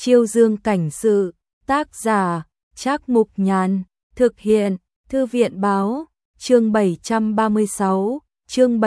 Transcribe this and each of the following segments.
Chiêu Dương cảnh sự, tác giả, Trác Mục Nhàn, thực hiện, Thư viện báo, chương 736, chương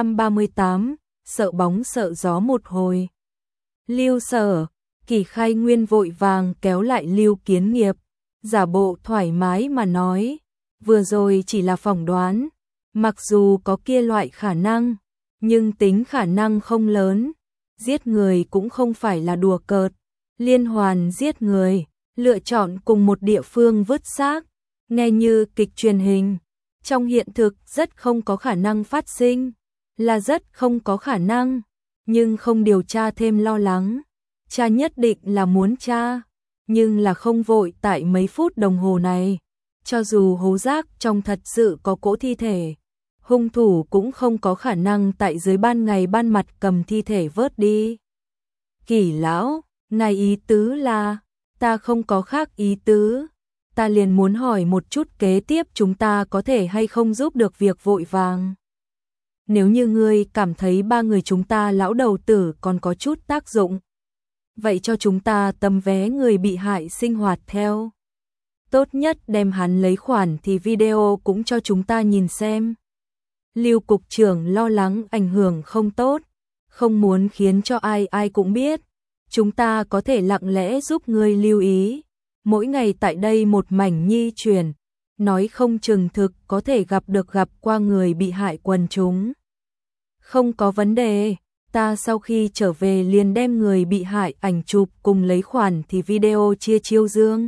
738, sợ bóng sợ gió một hồi. Lưu Sở, Kỷ Khai Nguyên vội vàng kéo lại Lưu Kiến Nghiệp, giả bộ thoải mái mà nói, vừa rồi chỉ là phỏng đoán, mặc dù có kia loại khả năng, nhưng tính khả năng không lớn, giết người cũng không phải là đùa cợt, liên hoàn giết người, lựa chọn cùng một địa phương vứt xác, nghe như kịch truyền hình, trong hiện thực rất không có khả năng phát sinh, là rất không có khả năng, nhưng không điều tra thêm lo lắng, cha nhất định là muốn tra, nhưng là không vội tại mấy phút đồng hồ này, cho dù hố rác trong thật sự có cỗ thi thể, hung thủ cũng không có khả năng tại dưới ban ngày ban mặt cầm thi thể vớt đi. Kỷ lão, ngài ý tứ là, ta không có khác ý tứ, ta liền muốn hỏi một chút kế tiếp chúng ta có thể hay không giúp được việc vội vàng. Nếu như ngươi cảm thấy ba người chúng ta lão đầu tử còn có chút tác dụng, vậy cho chúng ta tấm vé người bị hại sinh hoạt theo. Tốt nhất đem hắn lấy khoản thì video cũng cho chúng ta nhìn xem. Lưu cục trưởng lo lắng ảnh hưởng không tốt, không muốn khiến cho ai cũng biết. Chúng ta có thể lặng lẽ giúp ngươi lưu ý. Mỗi ngày tại đây một mảnh nhi truyền, nói không chừng thực có thể gặp qua người bị hại quần chúng. Không có vấn đề, ta sau khi trở về liền đem người bị hại ảnh chụp cùng lấy khoản thì video chia Chiêu Dương.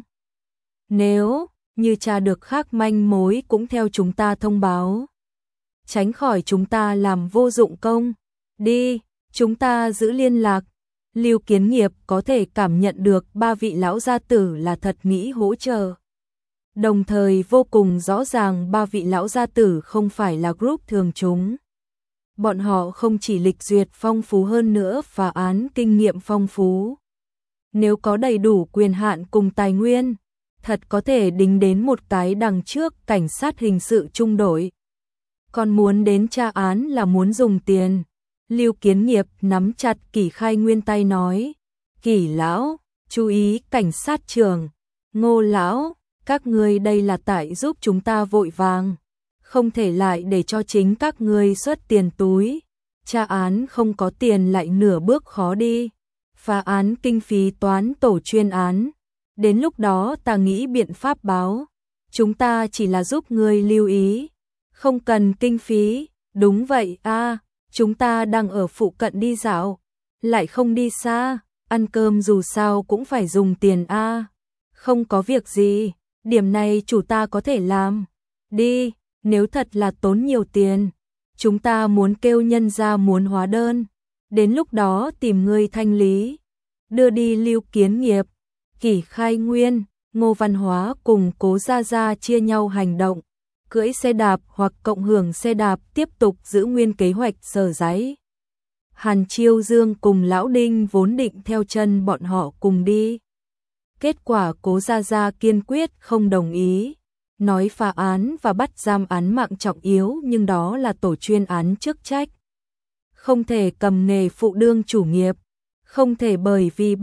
Nếu như tra được khác manh mối cũng theo chúng ta thông báo. Tránh khỏi chúng ta làm vô dụng công. Đi, chúng ta giữ liên lạc. Lưu Kiến Nghiệp có thể cảm nhận được ba vị lão gia tử là thật nghĩ hỗ trợ. Đồng thời vô cùng rõ ràng ba vị lão gia tử không phải là group thường chúng. Bọn họ không chỉ lịch duyệt phong phú hơn nữa phá án kinh nghiệm phong phú. Nếu có đầy đủ quyền hạn cùng tài nguyên, thật có thể đính đến một cái đằng trước cảnh sát hình sự trung đội. Còn muốn đến tra án là muốn dùng tiền. Lưu Kiến Nghiệp nắm chặt Kỷ Khai Nguyên tay nói, Kỷ lão, chú ý cảnh sát trưởng, Ngô lão, các ngươi đây là tại giúp chúng ta vội vàng, không thể lại để cho chính các ngươi xuất tiền túi, tra án không có tiền lại nửa bước khó đi, phá án kinh phí toán tổ chuyên án, đến lúc đó ta nghĩ biện pháp báo, chúng ta chỉ là giúp ngươi lưu ý, không cần kinh phí, đúng vậy a. Chúng ta đang ở phụ cận đi dạo, lại không đi xa, ăn cơm dù sao cũng phải dùng tiền a. Không có việc gì, điểm này chủ ta có thể làm. Đi, nếu thật là tốn nhiều tiền, chúng ta muốn kêu nhân ra muốn hóa đơn, đến lúc đó tìm người thanh lý. Đưa đi Lưu Kiến Nghiệp, Kỷ Khai Nguyên, Ngô Văn Hóa cùng Cố Gia Gia chia nhau hành động. Cưỡi xe đạp hoặc cộng hưởng xe đạp tiếp tục giữ nguyên kế hoạch Sở Giấy. Hàn Chiêu Dương cùng Lão Đinh vốn định theo chân bọn họ cùng đi. Kết quả Cố Gia Gia kiên quyết không đồng ý. Nói phá án và bắt giam án mạng trọng yếu nhưng đó là tổ chuyên án chức trách. Không thể cầm nghề phụ đương chủ nghiệp. Không thể bởi vì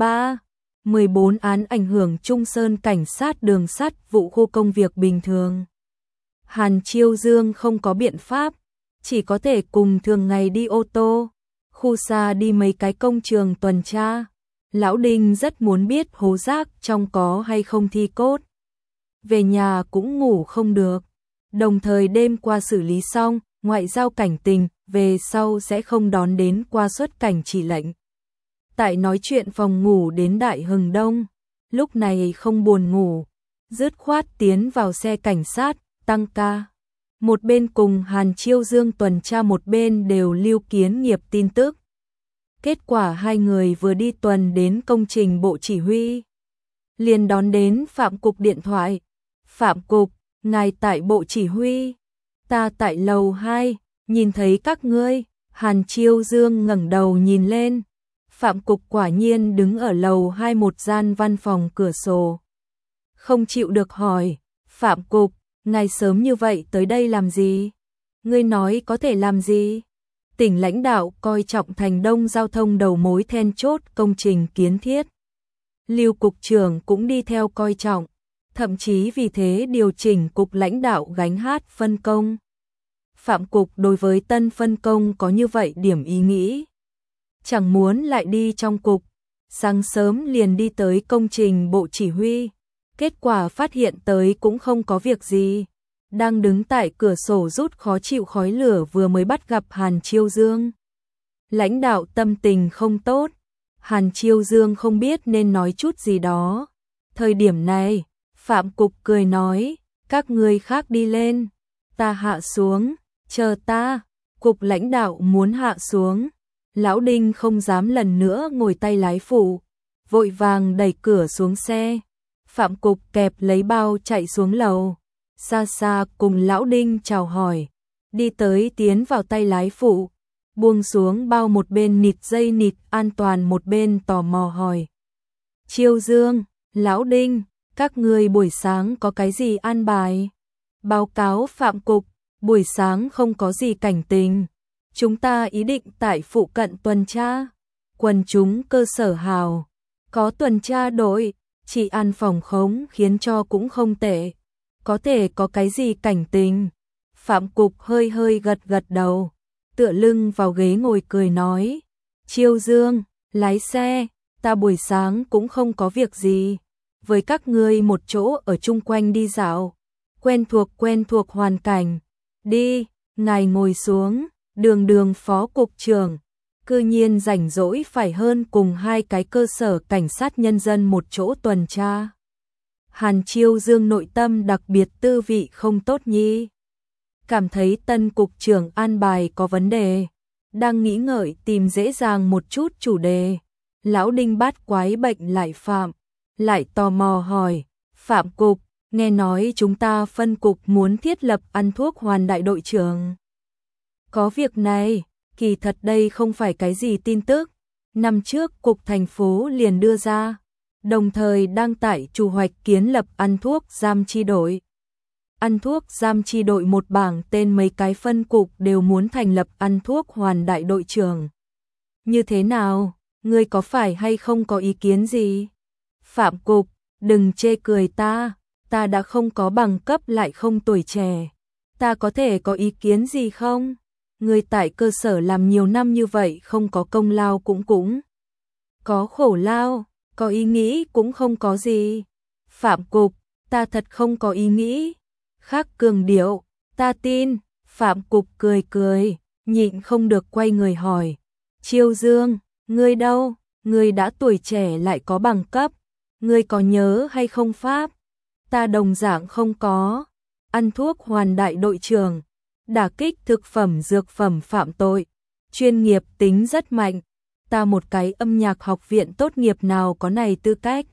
14 án ảnh hưởng Trung Sơn cảnh sát đường sắt vụ khu công việc bình thường. Hàn Chiêu Dương không có biện pháp, chỉ có thể cùng thường ngày đi ô tô, khu xa đi mấy cái công trường tuần tra. Lão Đinh rất muốn biết hố rác trong có hay không thi cốt. Về nhà cũng ngủ không được, đồng thời đêm qua xử lý xong, ngoại giao cảnh tình, về sau sẽ không đón đến qua xuất cảnh chỉ lệnh. Tại nói chuyện phòng ngủ đến Đại Hừng Đông, lúc này không buồn ngủ, dứt khoát tiến vào xe cảnh sát. Tăng ca, một bên cùng Hàn Chiêu Dương tuần tra một bên đều Lưu Kiến Nghiệp tin tức. Kết quả hai người vừa đi tuần đến công trình bộ chỉ huy, liền đón đến Phạm Cục điện thoại. Phạm Cục, ngài tại bộ chỉ huy, ta tại lầu 2, nhìn thấy các ngươi. Hàn Chiêu Dương ngẩng đầu nhìn lên, Phạm Cục quả nhiên đứng ở lầu 2 một gian văn phòng cửa sổ. Không chịu được hỏi, Phạm Cục, ngài sớm như vậy tới đây làm gì? Ngươi nói có thể làm gì? Tỉnh lãnh đạo coi trọng thành Đông giao thông đầu mối then chốt công trình kiến thiết. Lưu cục trưởng cũng đi theo coi trọng, thậm chí vì thế điều chỉnh cục lãnh đạo gánh hát phân công. Phạm cục đối với tân phân công có như vậy điểm ý nghĩ. Chẳng muốn lại đi trong cục, sáng sớm liền đi tới công trình bộ chỉ huy. Kết quả phát hiện tới cũng không có việc gì. Đang đứng tại cửa sổ rút khó chịu khói lửa vừa mới bắt gặp Hàn Chiêu Dương. Lãnh đạo tâm tình không tốt. Hàn Chiêu Dương không biết nên nói chút gì đó. Thời điểm này, Phạm cục cười nói, các người khác đi lên, ta hạ xuống, chờ ta. Cục lãnh đạo muốn hạ xuống. Lão Đinh không dám lần nữa ngồi tay lái phụ, vội vàng đẩy cửa xuống xe. Phạm cục kẹp lấy bao chạy xuống lầu, xa xa cùng Lão Đinh chào hỏi, đi tới tiến vào tay lái phụ, buông xuống bao một bên nịt dây nịt an toàn một bên tò mò hỏi. Chiêu Dương, Lão Đinh, các người buổi sáng có cái gì an bài? Báo cáo Phạm cục, buổi sáng không có gì cảnh tình. Chúng ta ý định tại phụ cận tuần tra, quần chúng cơ sở hào, có tuần tra đội, trị an phòng khống khiến cho cũng không tệ. Có thể có cái gì cảnh tình? Phạm cục hơi hơi gật gật đầu, tựa lưng vào ghế ngồi cười nói. Chiêu Dương, lái xe, ta buổi sáng cũng không có việc gì. Với các ngươi một chỗ ở chung quanh đi dạo, quen thuộc hoàn cảnh. Đi, ngài ngồi xuống. Đường phó cục trưởng, cư nhiên rảnh rỗi phải hơn cùng hai cái cơ sở cảnh sát nhân dân một chỗ tuần tra. Hàn Chiêu Dương nội tâm đặc biệt tư vị không tốt nhi. Cảm thấy tân cục trưởng an bài có vấn đề, đang nghĩ ngợi tìm dễ dàng một chút chủ đề. Lão Đinh bát quái bệnh lại phạm, lại tò mò hỏi, Phạm cục, nghe nói chúng ta phân cục muốn thiết lập ăn thuốc hoàn đại đội trưởng. Có việc này, kỳ thật đây không phải cái gì tin tức. Năm trước cục thành phố liền đưa ra, đồng thời đang tại chủ hoạch kiến lập ăn thuốc giam chi đội. Ăn thuốc giam chi đội một bảng tên mấy cái phân cục đều muốn thành lập ăn thuốc hoàn đại đội trưởng. Như thế nào, ngươi có phải hay không có ý kiến gì? Phạm cục, đừng chê cười ta đã không có bằng cấp lại không tuổi trẻ. Ta có thể có ý kiến gì không? Người tại cơ sở làm nhiều năm như vậy không có công lao cũng có khổ lao, có ý nghĩ cũng không có gì. Phạm cục, ta thật không có ý nghĩ. Khắc cường điệu, ta tin. Phạm cục cười, nhịn không được quay người hỏi. Chiêu Dương, ngươi đâu? Ngươi đã tuổi trẻ lại có bằng cấp. Ngươi có nhớ hay không Pháp? Ta đồng dạng không có. Ăn thuốc hoàn đại đội trưởng, đả kích thực phẩm dược phẩm phạm tội, chuyên nghiệp tính rất mạnh. Ta một cái âm nhạc học viện tốt nghiệp nào có này tư cách?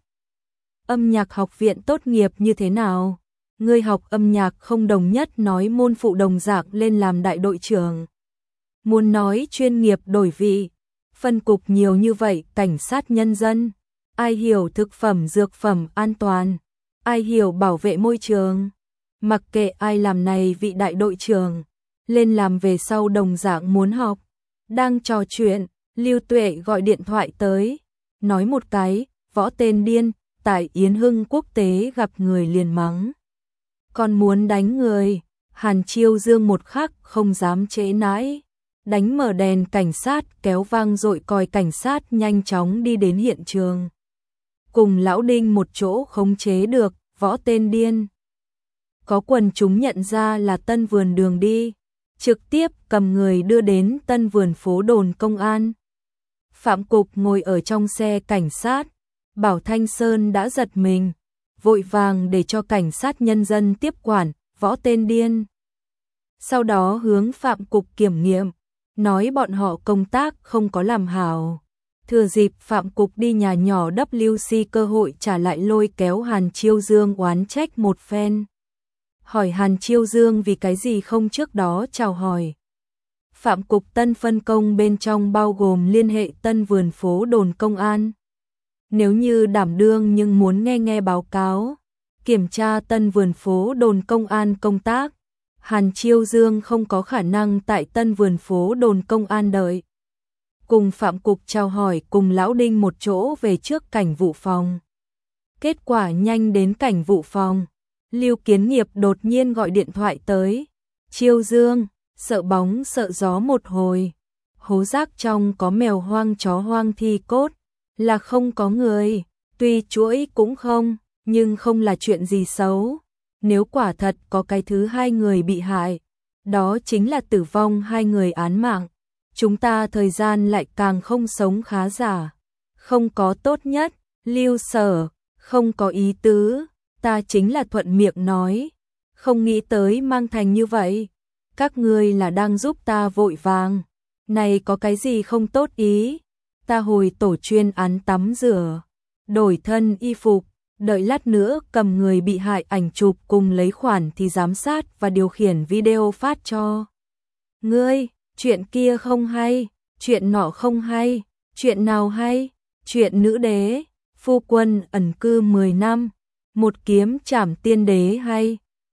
Âm nhạc học viện tốt nghiệp như thế nào? Ngươi học âm nhạc không đồng nhất nói môn phụ đồng dạng lên làm đại đội trưởng. Muốn nói chuyên nghiệp đổi vị, phân cục nhiều như vậy cảnh sát nhân dân, ai hiểu thực phẩm dược phẩm an toàn, ai hiểu bảo vệ môi trường. Mặc kệ ai làm này vị đại đội trưởng, lên làm về sau đồng dạng muốn học. Đang trò chuyện, Lưu Tuệ gọi điện thoại tới, nói một cái, võ tên điên, tại Yến Hưng quốc tế gặp người liền mắng. Còn muốn đánh người, Hàn Chiêu Dương một khắc không dám trễ nãi, đánh mở đèn cảnh sát kéo vang dội còi cảnh sát nhanh chóng đi đến hiện trường. Cùng Lão Đinh một chỗ khống chế được, võ tên điên. Có quần chúng nhận ra là Tân Vườn đường đi, trực tiếp cầm người đưa đến Tân Vườn phố đồn công an. Phạm cục ngồi ở trong xe cảnh sát, Bảo Thanh Sơn đã giật mình, vội vàng để cho cảnh sát nhân dân tiếp quản, võ tên điên. Sau đó hướng Phạm cục kiểm nghiệm, nói bọn họ công tác không có làm hảo. Thừa dịp Phạm cục đi nhà nhỏ WC cơ hội trả lại lôi kéo Hàn Chiêu Dương oán trách một phen. Hỏi Hàn Chiêu Dương vì cái gì không trước đó chào hỏi. Phạm cục tân phân công bên trong bao gồm liên hệ Tân Vườn phố đồn công an. Nếu như đảm đương nhưng muốn nghe báo cáo, kiểm tra Tân Vườn phố đồn công an công tác, Hàn Chiêu Dương không có khả năng tại Tân Vườn phố đồn công an đợi. cùng Phạm Cục chào hỏi cùng Lão Đinh một chỗ về trước cảnh vụ phòng. Kết quả nhanh đến cảnh vụ phòng, Lưu Kiến Nghiệp đột nhiên gọi điện thoại tới. Chiêu Dương, sợ bóng sợ gió một hồi. Hố rác trong có mèo hoang chó hoang thi cốt, là không có người, tuy chuỗi cũng không, nhưng không là chuyện gì xấu. Nếu quả thật có cái thứ hai người bị hại, đó chính là tử vong hai người án mạng. Chúng ta thời gian lại càng không sống khá giả. Không có tốt nhất, Lưu Sở, không có ý tứ, ta chính là thuận miệng nói. Không nghĩ tới mang thành như vậy. Các ngươi là đang giúp ta vội vàng. Này có cái gì không tốt ý? Ta hồi tổ chuyên án tắm rửa, đổi thân y phục, đợi lát nữa cầm người bị hại ảnh chụp cùng lấy khoản thì giám sát và điều khiển video phát cho. Ngươi, chuyện kia không hay, chuyện nọ không hay, chuyện nào hay? Chuyện nữ đế, phu quân ẩn cư 10 năm, một kiếm trảm tiên đế hay?